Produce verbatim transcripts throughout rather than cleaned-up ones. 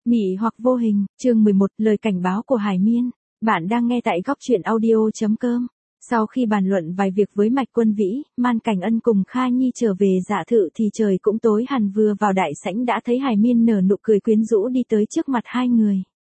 Nhị hoặc vô hình, chương mười một, lời cảnh báo của Hải Miên. Bạn đang nghe tại góc truyện audio.com. Sau khi bàn luận vài việc với Mạch Quân Vĩ, Man Cảnh Ân cùng Kha Nhi trở về Dạ Thự thì trời cũng tối hẳn, vừa vào đại sảnh đã thấy Hải Miên nở nụ cười quyến rũ đi tới trước mặt hai người.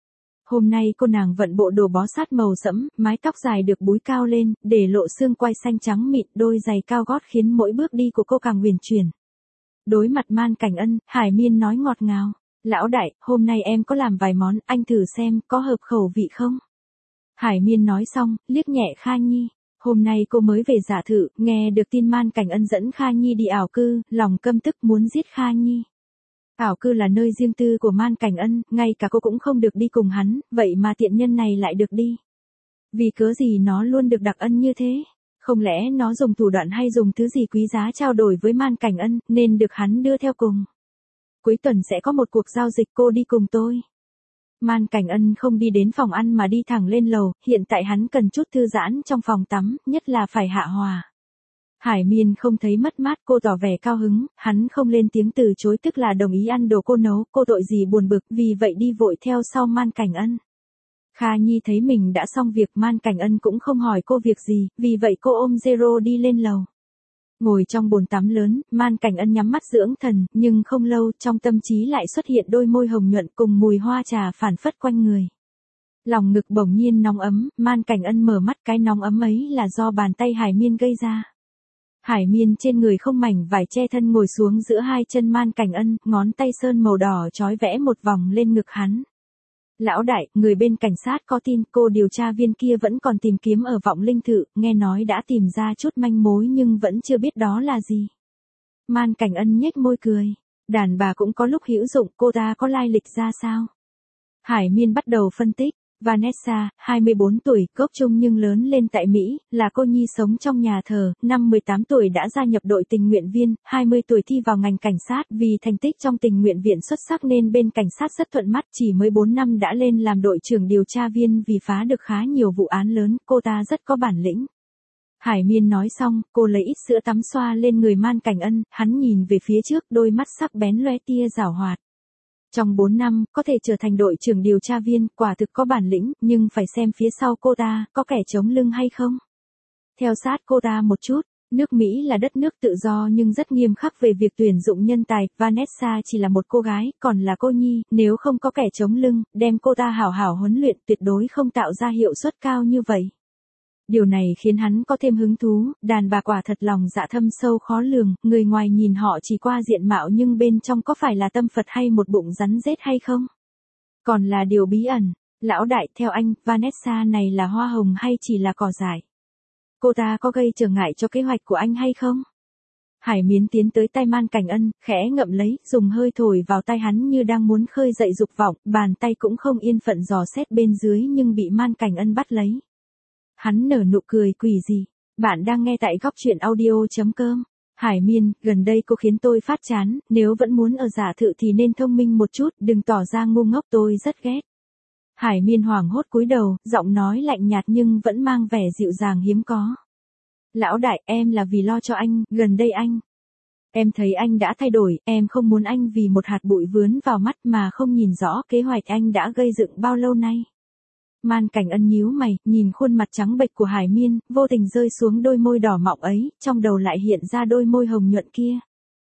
Hôm nay cô nàng vận bộ đồ bó sát màu sẫm, mái tóc dài được búi cao lên, để lộ xương quai xanh trắng mịn, đôi giày cao gót khiến mỗi bước đi của cô càng huyền chuyển. Đối mặt Man Cảnh Ân, Hải Miên nói ngọt ngào. Lão đại, hôm nay em có làm vài món, anh thử xem, có hợp khẩu vị không? Hải Miên nói xong, liếc nhẹ Kha Nhi. Hôm nay cô mới về Dạ Thự, nghe được tin Man Cảnh Ân dẫn Kha Nhi đi ảo cư, lòng căm tức muốn giết Kha Nhi. Ảo cư là nơi riêng tư của Man Cảnh Ân, ngay cả cô cũng không được đi cùng hắn, vậy mà tiện nhân này lại được đi. Vì cớ gì nó luôn được đặc ân như thế? Không lẽ nó dùng thủ đoạn hay dùng thứ gì quý giá trao đổi với Man Cảnh Ân, nên được hắn đưa theo cùng? Cuối tuần sẽ có một cuộc giao dịch, cô đi cùng tôi. Man Cảnh Ân không đi đến phòng ăn mà đi thẳng lên lầu, hiện tại hắn cần chút thư giãn trong phòng tắm, nhất là phải hạ hòa. Hải Miên không thấy mất mát, cô tỏ vẻ cao hứng, hắn không lên tiếng từ chối, tức là đồng ý ăn đồ cô nấu, cô tội gì buồn bực, vì vậy đi vội theo sau Man Cảnh Ân. Kha Nhi thấy mình đã xong việc, Man Cảnh Ân cũng không hỏi cô việc gì, vì vậy cô ôm Zero đi lên lầu. Ngồi trong bồn tắm lớn, Man Cảnh Ân nhắm mắt dưỡng thần, nhưng không lâu, trong tâm trí lại xuất hiện đôi môi hồng nhuận cùng mùi hoa trà phản phất quanh người. Lòng ngực bỗng nhiên nóng ấm, Man Cảnh Ân mở mắt, cái nóng ấm ấy là do bàn tay Hải Miên gây ra. Hải Miên trên người không mảnh vải che thân ngồi xuống giữa hai chân Man Cảnh Ân, ngón tay sơn màu đỏ chói vẽ một vòng lên ngực hắn. Lão đại, người bên cảnh sát có tin cô điều tra viên kia vẫn còn tìm kiếm ở Vọng Linh Thự, nghe nói đã tìm ra chút manh mối nhưng vẫn chưa biết đó là gì. Man Cảnh Ân nhếch môi cười. Đàn bà cũng có lúc hữu dụng, cô ta có lai lịch ra sao? Hải Miên bắt đầu phân tích. Vanessa, hai mươi bốn tuổi, gốc Trung nhưng lớn lên tại Mỹ, là cô nhi sống trong nhà thờ, năm mười tám tuổi đã gia nhập đội tình nguyện viên, hai mươi tuổi thi vào ngành cảnh sát, vì thành tích trong tình nguyện viện xuất sắc nên bên cảnh sát rất thuận mắt, chỉ mới bốn năm đã lên làm đội trưởng điều tra viên, vì phá được khá nhiều vụ án lớn, cô ta rất có bản lĩnh. Hải Miên nói xong, cô lấy ít sữa tắm xoa lên người Man Cảnh Ân, hắn nhìn về phía trước, đôi mắt sắc bén lóe tia giảo hoạt. Trong bốn năm, có thể trở thành đội trưởng điều tra viên, quả thực có bản lĩnh, nhưng phải xem phía sau cô ta, có kẻ chống lưng hay không. Theo sát cô ta một chút, nước Mỹ là đất nước tự do nhưng rất nghiêm khắc về việc tuyển dụng nhân tài, Vanessa chỉ là một cô gái, còn là cô nhi, nếu không có kẻ chống lưng, đem cô ta hảo hảo huấn luyện tuyệt đối không tạo ra hiệu suất cao như vậy. Điều này khiến hắn có thêm hứng thú, đàn bà quả thật lòng dạ thâm sâu khó lường, người ngoài nhìn họ chỉ qua diện mạo nhưng bên trong có phải là tâm Phật hay một bụng rắn rết hay không? Còn là điều bí ẩn. Lão đại, theo anh, Vanessa này là hoa hồng hay chỉ là cỏ dại? Cô ta có gây trở ngại cho kế hoạch của anh hay không? Hải Miên tiến tới tay Man Cảnh Ân, khẽ ngậm lấy, dùng hơi thổi vào tay hắn như đang muốn khơi dậy dục vọng, bàn tay cũng không yên phận dò xét bên dưới nhưng bị Man Cảnh Ân bắt lấy. Hắn nở nụ cười quỷ gì. Bạn đang nghe tại góc truyện audio.com. Hải Miên, gần đây cô khiến tôi phát chán, nếu vẫn muốn ở Dạ Thự thì nên thông minh một chút, đừng tỏ ra ngu ngốc, tôi rất ghét. Hải Miên hoảng hốt cúi đầu, giọng nói lạnh nhạt nhưng vẫn mang vẻ dịu dàng hiếm có. Lão đại, em là vì lo cho anh, gần đây anh. Em thấy anh đã thay đổi, em không muốn anh vì một hạt bụi vướng vào mắt mà không nhìn rõ kế hoạch anh đã gây dựng bao lâu nay. Man Cảnh Ân nhíu mày, nhìn khuôn mặt trắng bệch của Hải Miên, vô tình rơi xuống đôi môi đỏ mọng ấy, trong đầu lại hiện ra đôi môi hồng nhuận kia.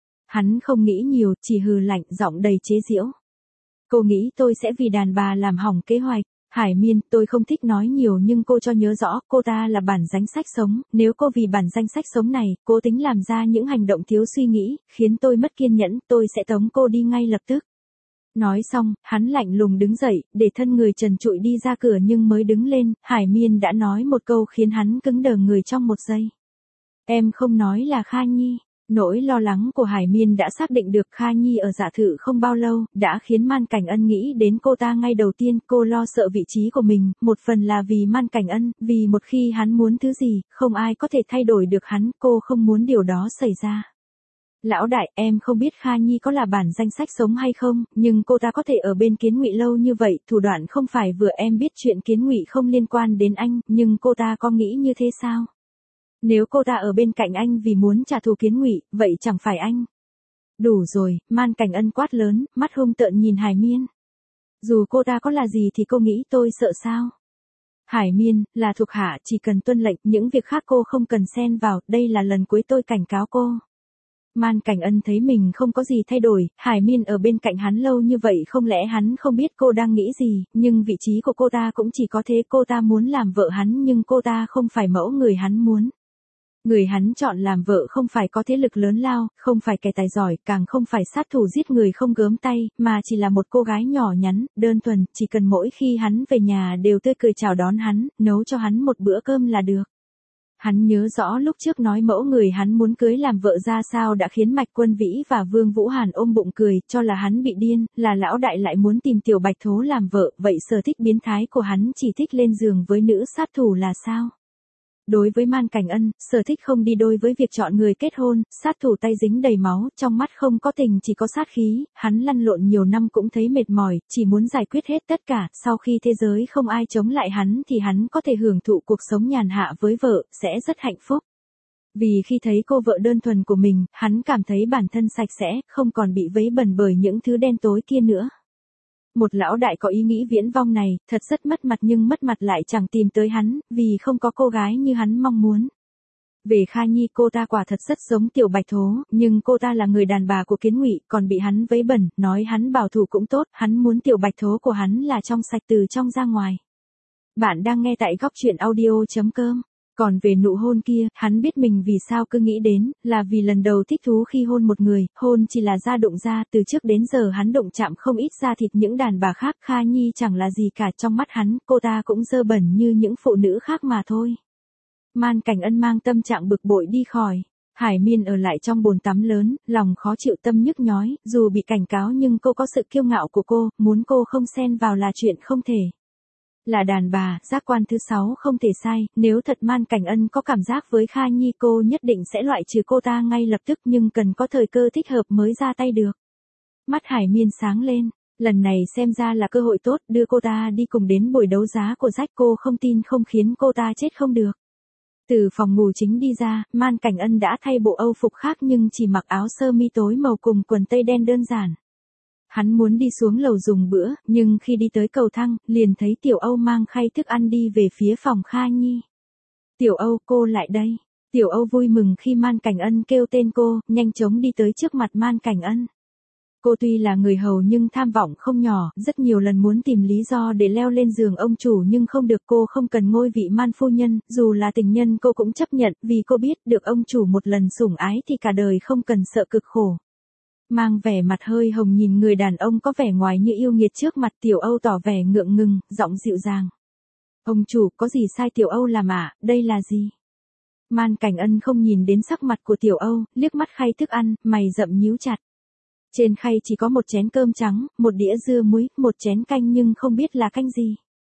Hắn không nghĩ nhiều, chỉ hừ lạnh, giọng đầy chế giễu. Cô nghĩ tôi sẽ vì đàn bà làm hỏng kế hoạch. Hải Miên, tôi không thích nói nhiều nhưng cô cho nhớ rõ, cô ta là bản danh sách sống, nếu cô vì bản danh sách sống này, cố tính làm ra những hành động thiếu suy nghĩ, khiến tôi mất kiên nhẫn, tôi sẽ tống cô đi ngay lập tức. Nói xong, hắn lạnh lùng đứng dậy, để thân người trần trụi đi ra cửa nhưng mới đứng lên, Hải Miên đã nói một câu khiến hắn cứng đờ người trong một giây. Em không nói là Kha Nhi. Nỗi lo lắng của Hải Miên đã xác định được Kha Nhi ở Dạ Thự không bao lâu, đã khiến Man Cảnh Ân nghĩ đến cô ta ngay đầu tiên, cô lo sợ vị trí của mình, một phần là vì Man Cảnh Ân, vì một khi hắn muốn thứ gì, không ai có thể thay đổi được hắn, cô không muốn điều đó xảy ra. Lão đại, em không biết Kha Nhi có là bản danh sách sống hay không, nhưng cô ta có thể ở bên Kiến Ngụy lâu như vậy, thủ đoạn không phải vừa, em biết chuyện Kiến Ngụy không liên quan đến anh, nhưng cô ta có nghĩ như thế sao? Nếu cô ta ở bên cạnh anh vì muốn trả thù Kiến Ngụy, vậy chẳng phải anh. Đủ rồi, Man Cảnh Ân quát lớn, mắt hung tợn nhìn Hải Miên. Dù cô ta có là gì thì cô nghĩ tôi sợ sao? Hải Miên, là thuộc hạ, chỉ cần tuân lệnh, những việc khác cô không cần xen vào, đây là lần cuối tôi cảnh cáo cô. Man Cảnh Ân thấy mình không có gì thay đổi, Hải Miên ở bên cạnh hắn lâu như vậy không lẽ hắn không biết cô đang nghĩ gì, nhưng vị trí của cô ta cũng chỉ có thế, cô ta muốn làm vợ hắn nhưng cô ta không phải mẫu người hắn muốn. Người hắn chọn làm vợ không phải có thế lực lớn lao, không phải kẻ tài giỏi, càng không phải sát thủ giết người không gớm tay, mà chỉ là một cô gái nhỏ nhắn, đơn thuần, chỉ cần mỗi khi hắn về nhà đều tươi cười chào đón hắn, nấu cho hắn một bữa cơm là được. Hắn nhớ rõ lúc trước nói mẫu người hắn muốn cưới làm vợ ra sao đã khiến Mạch Quân Vĩ và Vương Vũ Hàn ôm bụng cười, cho là hắn bị điên, là lão đại lại muốn tìm Tiểu Bạch Thố làm vợ, vậy sở thích biến thái của hắn chỉ thích lên giường với nữ sát thủ là sao? Đối với Man Cảnh Ân, sở thích không đi đôi với việc chọn người kết hôn, sát thủ tay dính đầy máu, trong mắt không có tình chỉ có sát khí, hắn lăn lộn nhiều năm cũng thấy mệt mỏi, chỉ muốn giải quyết hết tất cả, sau khi thế giới không ai chống lại hắn thì hắn có thể hưởng thụ cuộc sống nhàn hạ với vợ, sẽ rất hạnh phúc. Vì khi thấy cô vợ đơn thuần của mình, hắn cảm thấy bản thân sạch sẽ, không còn bị vấy bẩn bởi những thứ đen tối kia nữa. Một lão đại có ý nghĩ viễn vong này, thật rất mất mặt nhưng mất mặt lại chẳng tìm tới hắn, vì không có cô gái như hắn mong muốn. Về Kha Nhi, cô ta quả thật rất giống Tiểu Bạch Thố, nhưng cô ta là người đàn bà của Kiến Ngụy, còn bị hắn vấy bẩn, nói hắn bảo thủ cũng tốt, hắn muốn Tiểu Bạch Thố của hắn là trong sạch từ trong ra ngoài. Bạn đang nghe tại góc truyện audio chấm com. Còn về nụ hôn kia, hắn biết mình vì sao cứ nghĩ đến, là vì lần đầu thích thú khi hôn một người, hôn chỉ là da đụng da, từ trước đến giờ hắn đụng chạm không ít da thịt những đàn bà khác, Kha Nhi chẳng là gì cả, trong mắt hắn, cô ta cũng dơ bẩn như những phụ nữ khác mà thôi. Man Cảnh Ân mang tâm trạng bực bội đi khỏi. Hải Miên ở lại trong bồn tắm lớn, lòng khó chịu tâm nhức nhói, dù bị cảnh cáo nhưng cô có sự kiêu ngạo của cô, muốn cô không xen vào là chuyện không thể. Là đàn bà, giác quan thứ sáu không thể sai, nếu thật Man Cảnh Ân có cảm giác với Kha Nhi cô nhất định sẽ loại trừ cô ta ngay lập tức nhưng cần có thời cơ thích hợp mới ra tay được. Mắt Hải Miên sáng lên, lần này xem ra là cơ hội tốt, đưa cô ta đi cùng đến buổi đấu giá của Jack, cô không tin không khiến cô ta chết không được. Từ phòng ngủ chính đi ra, Man Cảnh Ân đã thay bộ âu phục khác nhưng chỉ mặc áo sơ mi tối màu cùng quần tây đen đơn giản. Hắn muốn đi xuống lầu dùng bữa, nhưng khi đi tới cầu thang, liền thấy Tiểu Âu mang khay thức ăn đi về phía phòng Kha Nhi. Tiểu Âu, cô lại đây. Tiểu Âu vui mừng khi Man Cảnh Ân kêu tên cô, nhanh chóng đi tới trước mặt Man Cảnh Ân. Cô tuy là người hầu nhưng tham vọng không nhỏ, rất nhiều lần muốn tìm lý do để leo lên giường ông chủ nhưng không được, cô không cần ngôi vị Man phu nhân, dù là tình nhân cô cũng chấp nhận, vì cô biết được ông chủ một lần sủng ái thì cả đời không cần sợ cực khổ. Mang vẻ mặt hơi hồng nhìn người đàn ông có vẻ ngoài như yêu nghiệt trước mặt, Tiểu Âu tỏ vẻ ngượng ngùng, giọng dịu dàng. Ông chủ, có gì sai Tiểu Âu làm ạ, à? Đây là gì? Man Cảnh Ân không nhìn đến sắc mặt của Tiểu Âu, liếc mắt khay thức ăn, mày rậm nhíu chặt. Trên khay chỉ có một chén cơm trắng, một đĩa dưa muối, một chén canh nhưng không biết là canh gì.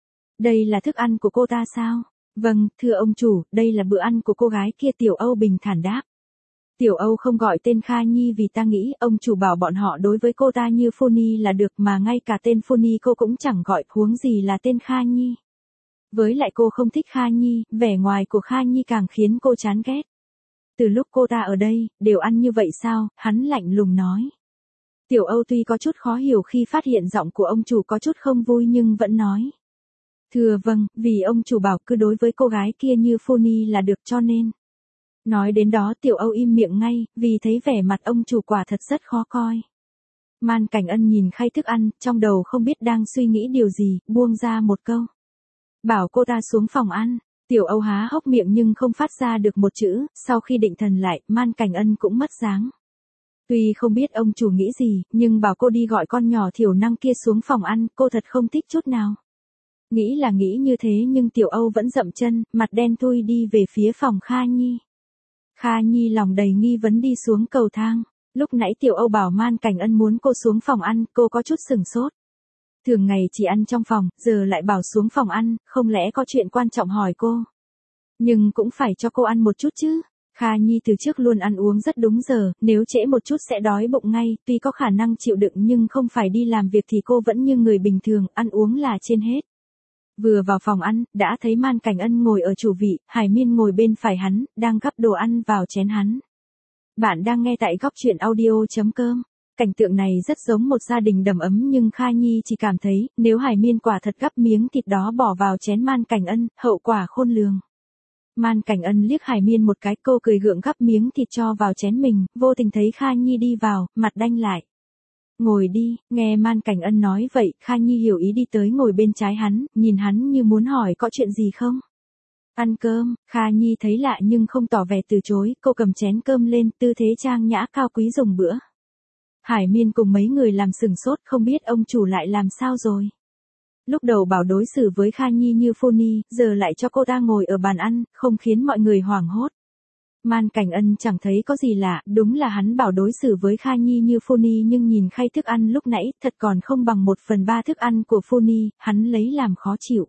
Đây là thức ăn của cô ta sao? Vâng, thưa ông chủ, đây là bữa ăn của cô gái kia, Tiểu Âu bình thản đáp. Tiểu Âu không gọi tên Kha Nhi vì ta nghĩ ông chủ bảo bọn họ đối với cô ta như Phuni là được, mà ngay cả tên Phuni cô cũng chẳng gọi, huống gì là tên Kha Nhi. Với lại cô không thích Kha Nhi, vẻ ngoài của Kha Nhi càng khiến cô chán ghét. Từ lúc cô ta ở đây, đều ăn như vậy sao? Hắn lạnh lùng nói. Tiểu Âu tuy có chút khó hiểu khi phát hiện giọng của ông chủ có chút không vui nhưng vẫn nói. Thưa vâng, vì ông chủ bảo cứ đối với cô gái kia như Phuni là được cho nên. Nói đến đó Tiểu Âu im miệng ngay, vì thấy vẻ mặt ông chủ quả thật rất khó coi. Man Cảnh Ân nhìn khay thức ăn, trong đầu không biết đang suy nghĩ điều gì, buông ra một câu. Bảo cô ta xuống phòng ăn. Tiểu Âu há hốc miệng nhưng không phát ra được một chữ, sau khi định thần lại, Man Cảnh Ân cũng mất dáng. Tuy không biết ông chủ nghĩ gì, nhưng bảo cô đi gọi con nhỏ thiểu năng kia xuống phòng ăn, cô thật không thích chút nào. Nghĩ là nghĩ như thế nhưng Tiểu Âu vẫn dậm chân, mặt đen thui đi về phía phòng Kha Nhi. Kha Nhi lòng đầy nghi vấn đi xuống cầu thang. Lúc nãy Tiểu Âu bảo Man Cảnh Ân muốn cô xuống phòng ăn, cô có chút sừng sốt. Thường ngày chỉ ăn trong phòng, giờ lại bảo xuống phòng ăn, không lẽ có chuyện quan trọng hỏi cô. Nhưng cũng phải cho cô ăn một chút chứ. Kha Nhi từ trước luôn ăn uống rất đúng giờ, nếu trễ một chút sẽ đói bụng ngay, tuy có khả năng chịu đựng nhưng không phải đi làm việc thì cô vẫn như người bình thường, ăn uống là trên hết. Vừa vào phòng ăn, đã thấy Man Cảnh Ân ngồi ở chủ vị, Hải Miên ngồi bên phải hắn, đang gắp đồ ăn vào chén hắn. Bạn đang nghe tại góc truyện audio chấm com. Cảnh tượng này rất giống một gia đình đầm ấm nhưng Kha Nhi chỉ cảm thấy, nếu Hải Miên quả thật gắp miếng thịt đó bỏ vào chén Man Cảnh Ân, hậu quả khôn lường. Man Cảnh Ân liếc Hải Miên một cái, cô cười gượng gắp miếng thịt cho vào chén mình, vô tình thấy Kha Nhi đi vào, mặt đanh lại. Ngồi đi, nghe Man Cảnh Ân nói vậy, Kha Nhi hiểu ý đi tới ngồi bên trái hắn, nhìn hắn như muốn hỏi có chuyện gì không. Ăn cơm, Kha Nhi thấy lạ nhưng không tỏ vẻ từ chối, cô cầm chén cơm lên, tư thế trang nhã cao quý dùng bữa. Hải Miên cùng mấy người làm sừng sốt, không biết ông chủ lại làm sao rồi. Lúc đầu bảo đối xử với Kha Nhi như phu ni, giờ lại cho cô ta ngồi ở bàn ăn, không khiến mọi người hoảng hốt. Man Cảnh Ân chẳng thấy có gì lạ, đúng là hắn bảo đối xử với Kha Nhi như phu ni nhưng nhìn khay thức ăn lúc nãy, thật còn không bằng một phần ba thức ăn của phu ni, hắn lấy làm khó chịu.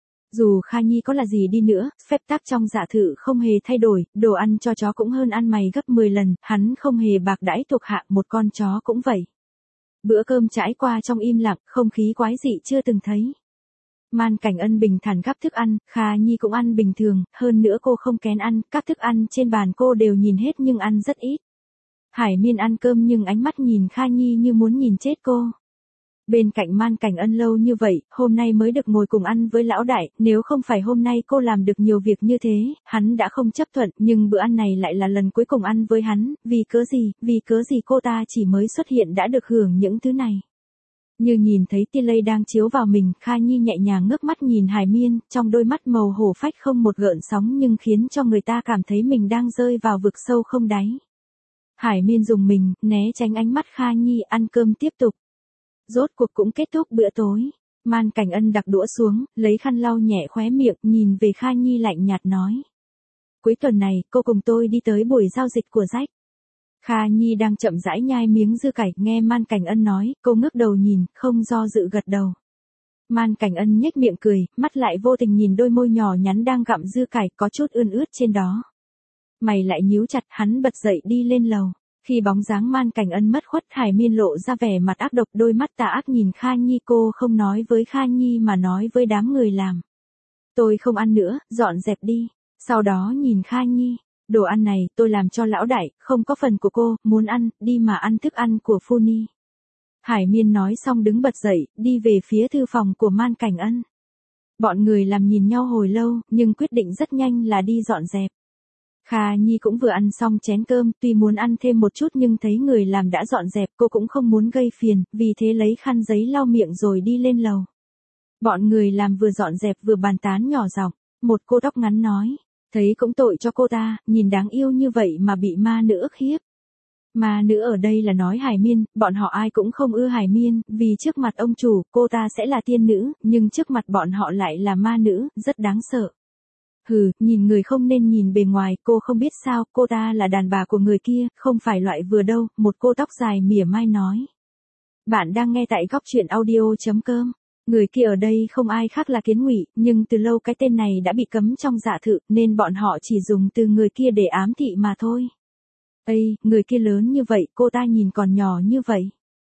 Dù Kha Nhi có là gì đi nữa, phép tắc trong dạ thự không hề thay đổi, đồ ăn cho chó cũng hơn ăn mày gấp mười lần, hắn không hề bạc đãi thuộc hạ, một con chó cũng vậy. Bữa cơm trải qua trong im lặng, không khí quái dị chưa từng thấy. Man Cảnh Ân bình thản gắp thức ăn, Kha Nhi cũng ăn bình thường, hơn nữa cô không kén ăn, các thức ăn trên bàn cô đều nhìn hết nhưng ăn rất ít. Hải Miên ăn cơm nhưng ánh mắt nhìn Kha Nhi như muốn nhìn chết cô. Bên cạnh Man Cảnh Ân lâu như vậy, hôm nay mới được ngồi cùng ăn với lão đại, nếu không phải hôm nay cô làm được nhiều việc như thế, hắn đã không chấp thuận, nhưng bữa ăn này lại là lần cuối cùng ăn với hắn, vì cớ gì, vì cớ gì cô ta chỉ mới xuất hiện đã được hưởng những thứ này. Như nhìn thấy tia lây đang chiếu vào mình, Kha Nhi nhẹ nhàng ngước mắt nhìn Hải Miên, trong đôi mắt màu hổ phách không một gợn sóng nhưng khiến cho người ta cảm thấy mình đang rơi vào vực sâu không đáy. Hải Miên dùng mình, né tránh ánh mắt Kha Nhi, ăn cơm tiếp tục. Rốt cuộc cũng kết thúc bữa tối. Man Cảnh Ân đặt đũa xuống, lấy khăn lau nhẹ khóe miệng, nhìn về Kha Nhi lạnh nhạt nói. Cuối tuần này, cô cùng tôi đi tới buổi giao dịch của Jack. Kha Nhi đang chậm rãi nhai miếng dưa cải, nghe Man Cảnh Ân nói, cô ngước đầu nhìn, không do dự gật đầu. Man Cảnh Ân nhếch miệng cười, mắt lại vô tình nhìn đôi môi nhỏ nhắn đang gặm dưa cải, có chút ươn ướt trên đó. Mày lại nhíu chặt, hắn bật dậy đi lên lầu. Khi bóng dáng Man Cảnh Ân mất khuất, Hải Miên lộ ra vẻ mặt ác độc, đôi mắt tà ác nhìn Kha Nhi, cô không nói với Kha Nhi mà nói với đám người làm. Tôi không ăn nữa, dọn dẹp đi. Sau đó nhìn Kha Nhi, đồ ăn này tôi làm cho lão đại, không có phần của cô, muốn ăn, đi mà ăn thức ăn của phu ni. Hải Miên nói xong đứng bật dậy, đi về phía thư phòng của Man Cảnh Ân. Bọn người làm nhìn nhau hồi lâu, nhưng quyết định rất nhanh là đi dọn dẹp. Kha Nhi cũng vừa ăn xong chén cơm, tuy muốn ăn thêm một chút nhưng thấy người làm đã dọn dẹp, cô cũng không muốn gây phiền, vì thế lấy khăn giấy lau miệng rồi đi lên lầu. Bọn người làm vừa dọn dẹp vừa bàn tán nhỏ giọng, một cô tóc ngắn nói, thấy cũng tội cho cô ta, nhìn đáng yêu như vậy mà bị ma nữ ức hiếp. Ma nữ ở đây là nói Hải Miên, bọn họ ai cũng không ưa Hải Miên, vì trước mặt ông chủ, cô ta sẽ là tiên nữ, nhưng trước mặt bọn họ lại là ma nữ, rất đáng sợ. Hừ, nhìn người không nên nhìn bề ngoài, cô không biết sao, cô ta là đàn bà của người kia, không phải loại vừa đâu, một cô tóc dài mỉa mai nói. Bạn đang nghe tại góc truyện audio.com. Người kia ở đây không ai khác là Kiến Ngụy, nhưng từ lâu cái tên này đã bị cấm trong dạ thự, nên bọn họ chỉ dùng từ người kia để ám thị mà thôi. Ây, người kia lớn như vậy, cô ta nhìn còn nhỏ như vậy.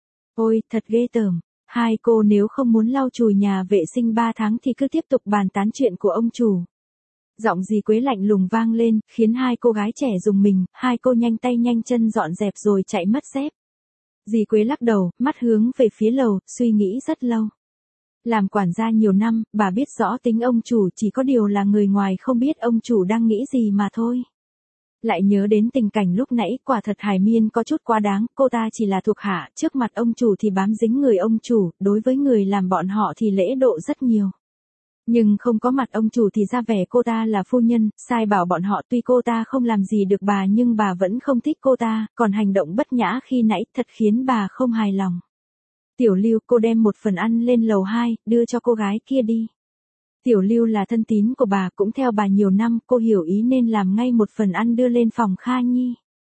Ôi, thật ghê tởm. Hai cô nếu không muốn lau chùi nhà vệ sinh ba tháng thì cứ tiếp tục bàn tán chuyện của ông chủ. Giọng dì Quế lạnh lùng vang lên, khiến hai cô gái trẻ rùng mình, hai cô nhanh tay nhanh chân dọn dẹp rồi chạy mất dép. Dì Quế lắc đầu, mắt hướng về phía lầu, suy nghĩ rất lâu. Làm quản gia nhiều năm, bà biết rõ tính ông chủ, chỉ có điều là người ngoài không biết ông chủ đang nghĩ gì mà thôi. Lại nhớ đến tình cảnh lúc nãy, quả thật Hải Miên có chút quá đáng, cô ta chỉ là thuộc hạ, trước mặt ông chủ thì bám dính người ông chủ, đối với người làm bọn họ thì lễ độ rất nhiều. Nhưng không có mặt ông chủ thì ra vẻ cô ta là phu nhân, sai bảo bọn họ, tuy cô ta không làm gì được bà nhưng bà vẫn không thích cô ta, còn hành động bất nhã khi nãy thật khiến bà không hài lòng. Tiểu Lưu, cô đem một phần ăn lên lầu hai, đưa cho cô gái kia đi. Tiểu Lưu là thân tín của bà, cũng theo bà nhiều năm, cô hiểu ý nên làm ngay một phần ăn đưa lên phòng Kha Nhi.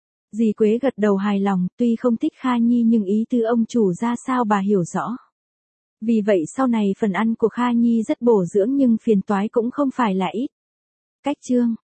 Dì Quế gật đầu hài lòng, tuy không thích Kha Nhi nhưng ý tứ ông chủ ra sao bà hiểu rõ. Vì vậy sau này phần ăn của Kha Nhi rất bổ dưỡng nhưng phiền toái cũng không phải là ít. Cách chương